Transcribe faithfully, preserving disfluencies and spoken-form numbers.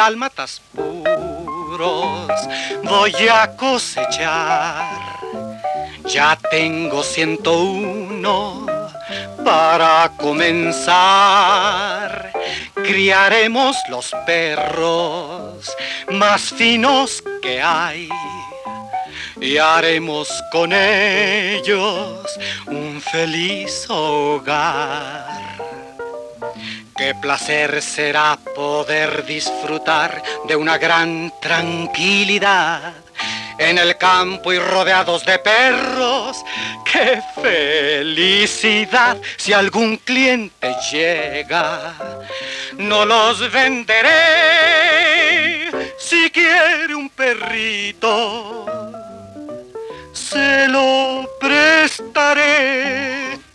dálmatas puros voy a cosechar. Ya tengo ciento uno para comenzar. Criaremos los perros más finos que hay y haremos con ellos un feliz hogar. Qué placer será poder disfrutar de una gran tranquilidad en el campo y rodeados de perros. ¡Qué felicidad! Si algún cliente llega, no los venderé. Si quiere un perrito, se lo prestaré.